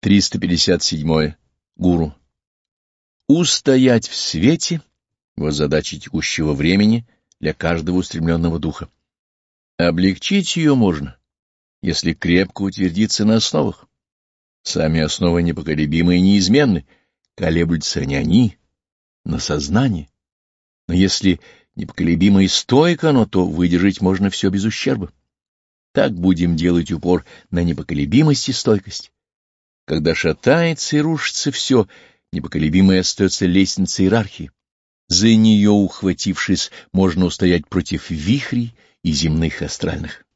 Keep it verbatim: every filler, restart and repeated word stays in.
триста пятьдесят седьмое. Гуру. Устоять в свете — вот задача текущего времени для каждого устремленного духа. Облегчить ее можно, если крепко утвердиться на основах. Сами основы непоколебимы и неизменны, колеблются не они, но сознание. Но если непоколебимо и стойко оно, то выдержать можно все без ущерба. Так будем делать упор на непоколебимость и стойкость. Когда шатается и рушится все, непоколебимой остается лестница иерархии. За нее, ухватившись, можно устоять против вихрей и земных и астральных.